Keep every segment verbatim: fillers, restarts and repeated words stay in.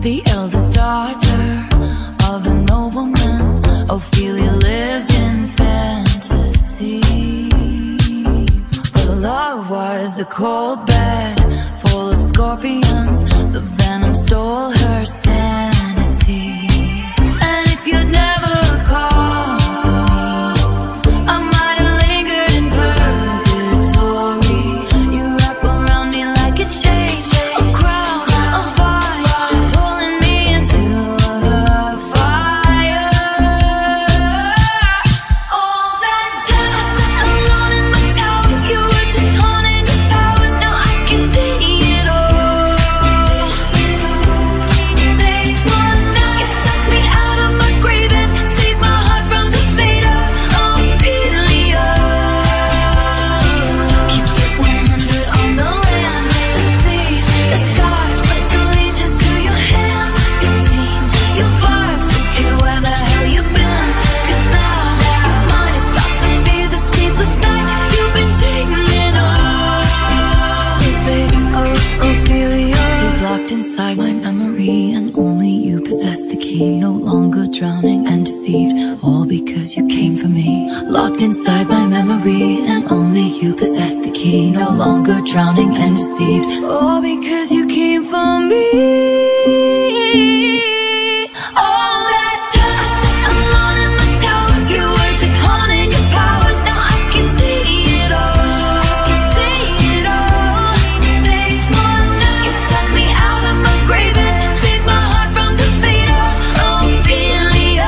the eldest daughter of a nobleman, Ophelia lived in fantasy. But her love was a cold bed full of scorpions. The venom stole her sanity. And if you'd never called for me, I might have lingered in purgatory. You wrap around me like a chain, a crown, a fire, pulling me into the fire. All that dust, alone in my tower, you were just haunting your powers. Now I can see it all. They want now, you took me out of my grave and saved my heart from the fate of Ophelia. Keep it one hundred on the land, the sea, the sky, pledge allegiance to your hands, your team, your vibes. Don't care where the hell you've been, 'cause now you're mine. It's about to be the sleepless night you've been dreaming of. The fate of Ophelia is locked inside my memory, and only you possess the key. No longer drowning and deceived, all because you came for me. Locked inside my memory, and only you possess the key. No longer drowning and deceived, all because you came for me. All that dust, alone in my tower, you were just haunting your powers. Now I can see it all. I can see it all. They want now, you took me out of my grave and saved my heart from the fate of Ophelia.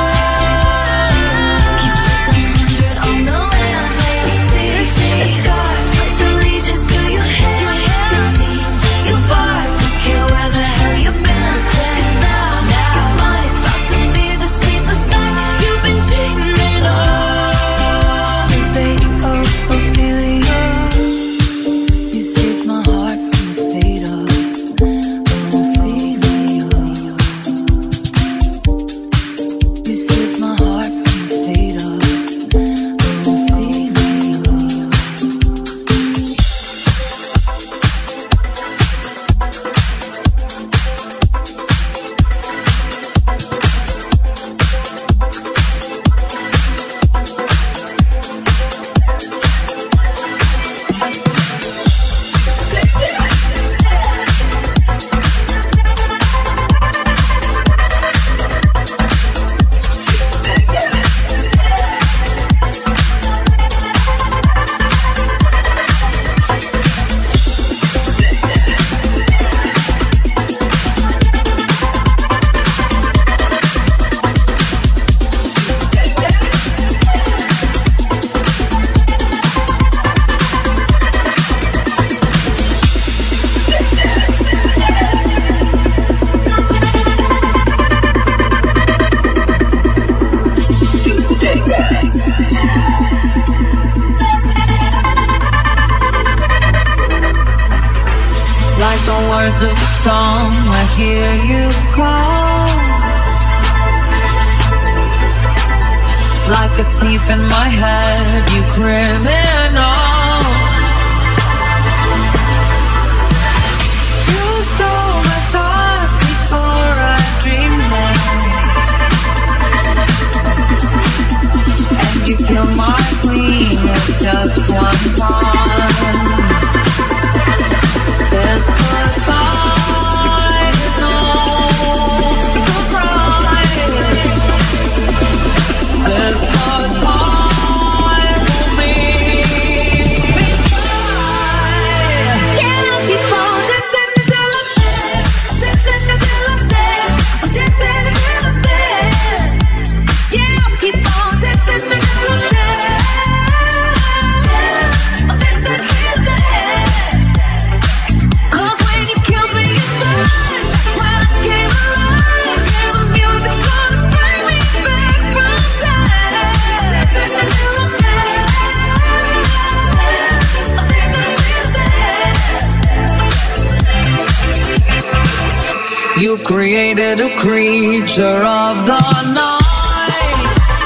Keep it one hundred on the land, the sea, the sky, pledge allegiance to your hands, your team, your vibes. Don't care where the hell you've been, 'cause now, now you're mine. It's about to be the sleepless night you've been dreaming of. The fate of Ophelia, you saved my heart from the fate of Ophelia. You saved my heart from the fate of Ophelia. Like the words of a song, I hear you call. Like a thief in my head, you criminal. You stole my thoughts before I dreamed them, and you killed my queen with just one pawn. This goodbye is no surprise. This goodbye will be goodbye. Yeah, I'll keep on dancing until I'm dead, dancing until I'm dead, I'm dancing until I'm dead. Yeah, I'll keep on dancing until I'm dead, I'm dancing till I'm dead. You've created a creature of the night.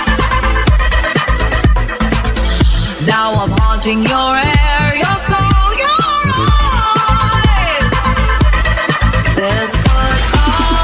Now I'm haunting your air, your soul, your eyes. This goodbye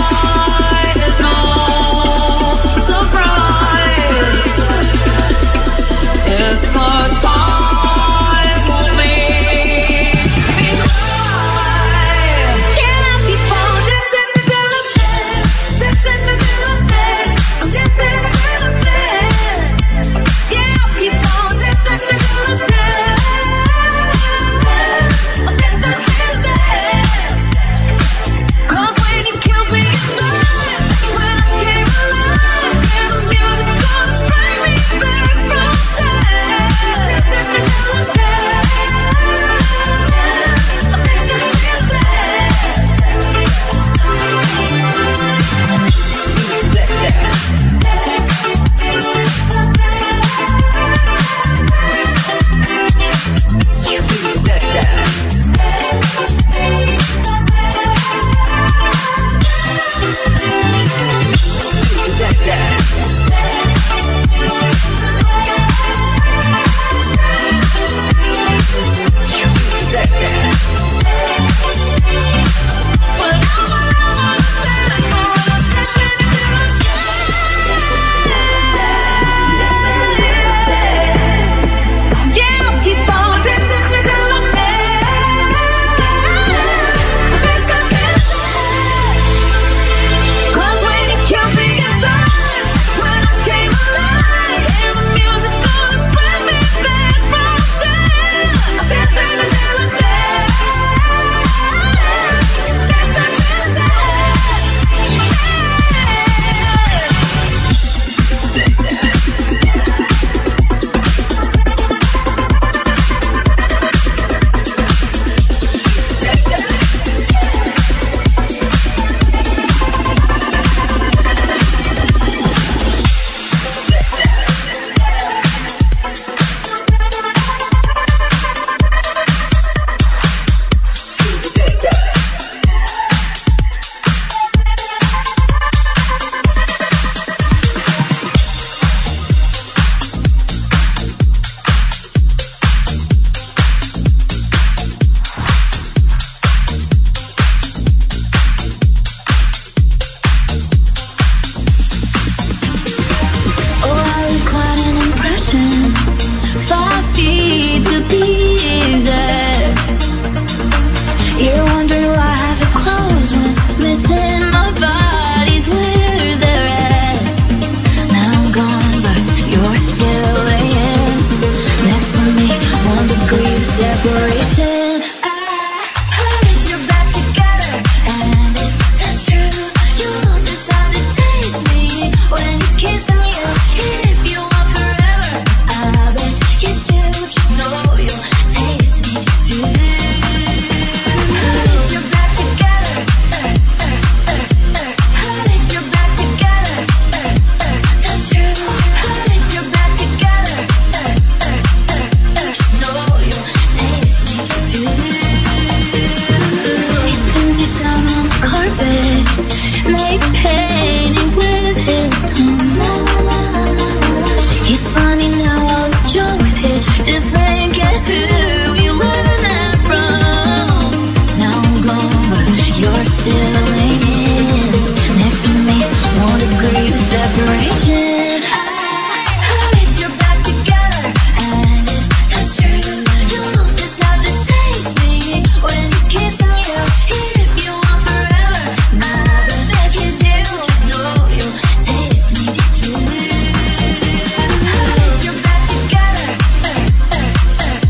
still leaning next to me, one degree of separation. I hit your back together, and if that's true, you'll just have to taste me when it's kissing you. If you want forever, I bet you do. Just know you'll taste me too. I hit your back together,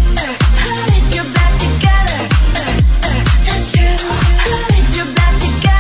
I hit your back together, that's true. I hit your back together.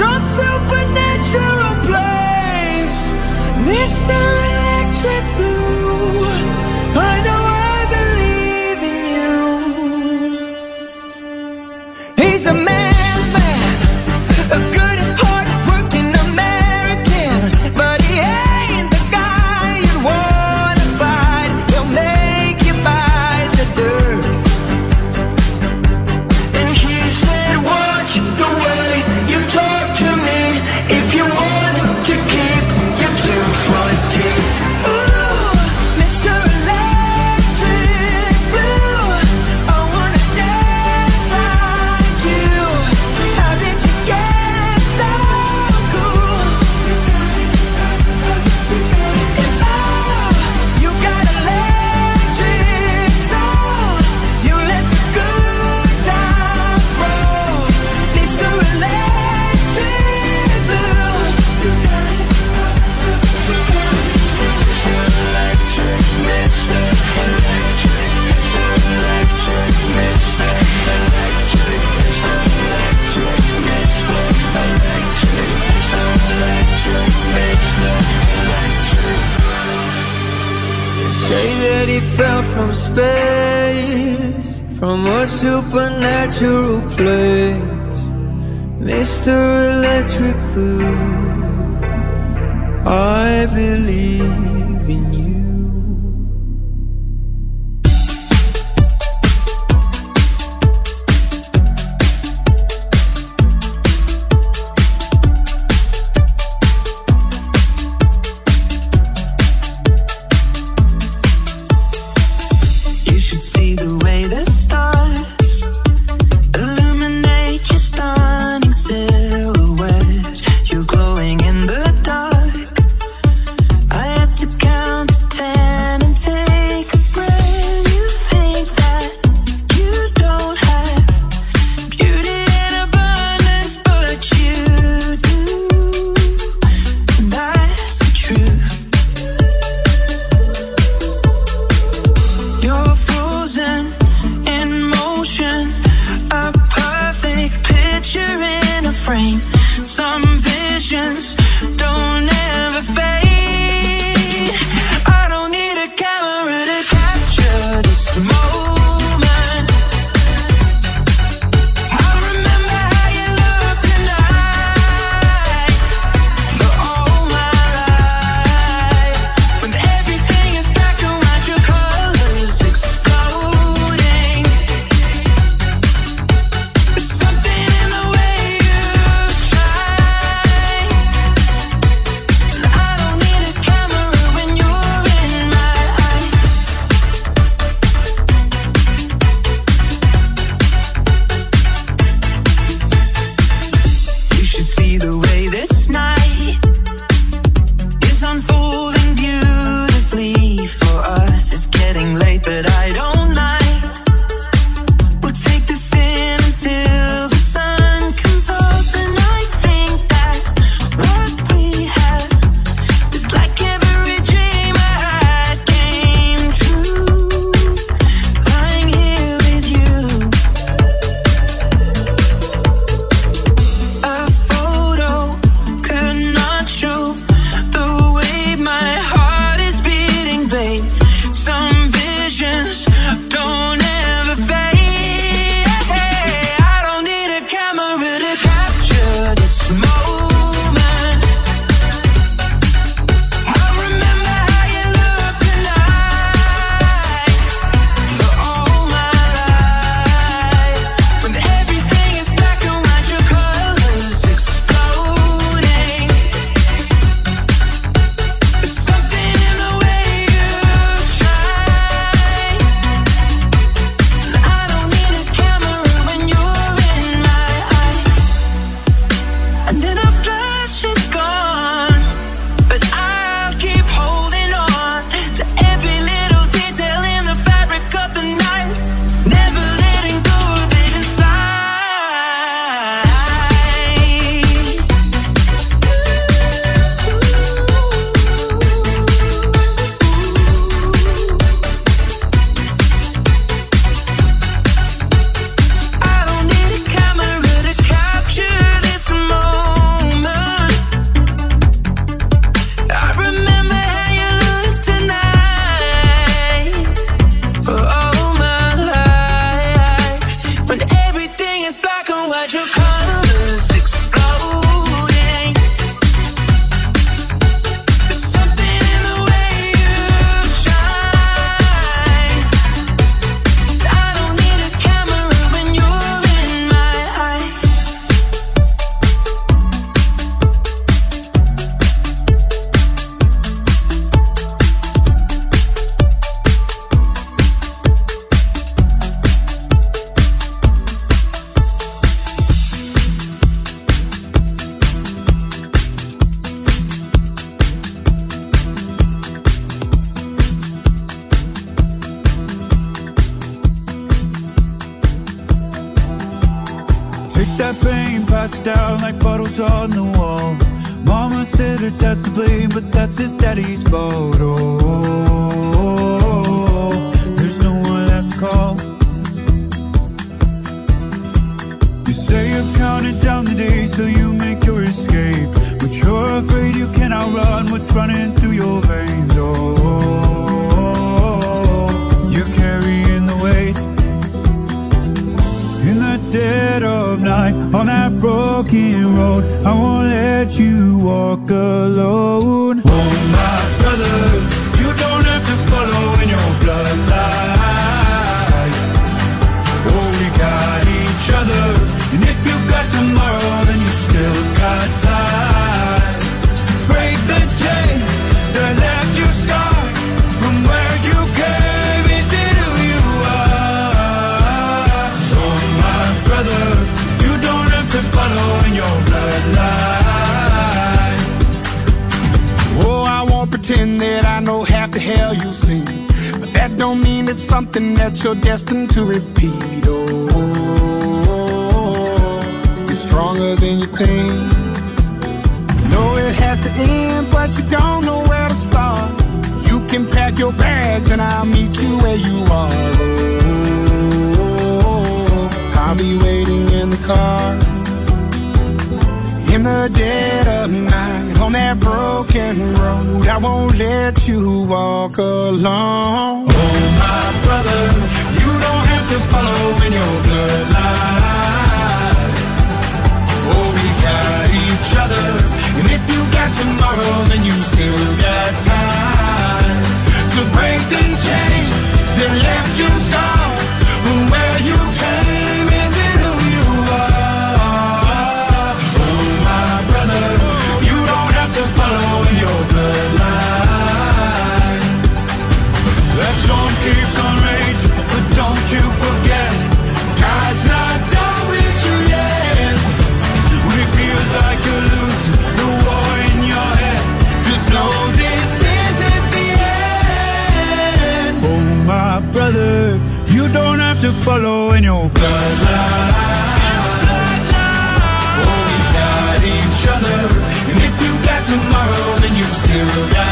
some supernatural place. Mister Electric Blue, I know I believe in you. He's a man's man, a good heart working American, but he ain't the guy you'd wanna fight. He'll make you bite the dirt. And he said, watch the way you talk to me if you want to keep your two front teeth. Ooh, Mister Electric Blue, I wanna dance like you. How did you get so cool? And oh, you got electric soul. You let the good times roll. Mister Electric Blue, you got it. Say that he fell from space, from a supernatural place. Mister Electric Blue, I believe in you. You should see the way the stars illuminate your stunning silhouette. You're glowing in the dark. I had to count to ten and take a breath. You think that you don't have beauty in abundance, but you do. And that's the truth. You're frozen Take that pain, pass it down like bottles on the wall. Mama said her dad's to blame, but that's his daddy's fault. Oh, there's no one left to call. You say you're counting down the days till you make your escape, but you're afraid you can't outrun what's running through your veins. Oh, you're carrying the weight. In the dead of night, on that broken road, I won't let you walk alone. Oh my brother, you don't have to follow in your bloodline. Oh, we got each other, and if you got tomorrow, then you still got time to break the chain that left you scarred from where you came. Is it who you are? Oh my brother, you don't have to follow in your bloodline. Oh, I won't pretend that I know half the hell you've seen, but that don't mean it's something that you're destined to repeat. Oh, you're stronger than you think. You know it has to end, but you don't know where to start. You can pack your bags and I'll meet you where you are. Oh, I'll be waiting in the car. In the dead of night, on that broken road, I won't let you walk alone. Oh my brother, you don't have to follow in your bloodline. Oh, we got each other, and if you got tomorrow, then you still got time to break the chain that left you scarred from where you came. Is it who you are? Oh my brother, you don't have to follow in your bloodline. That storm keeps on raging, but don't you forget, God's not done with you yet. When it feels like you're losing the war in your head, just know this isn't the end. Oh my brother, you don't have to follow in your bloodline. Oh, we got each other, and if you got tomorrow, then you still got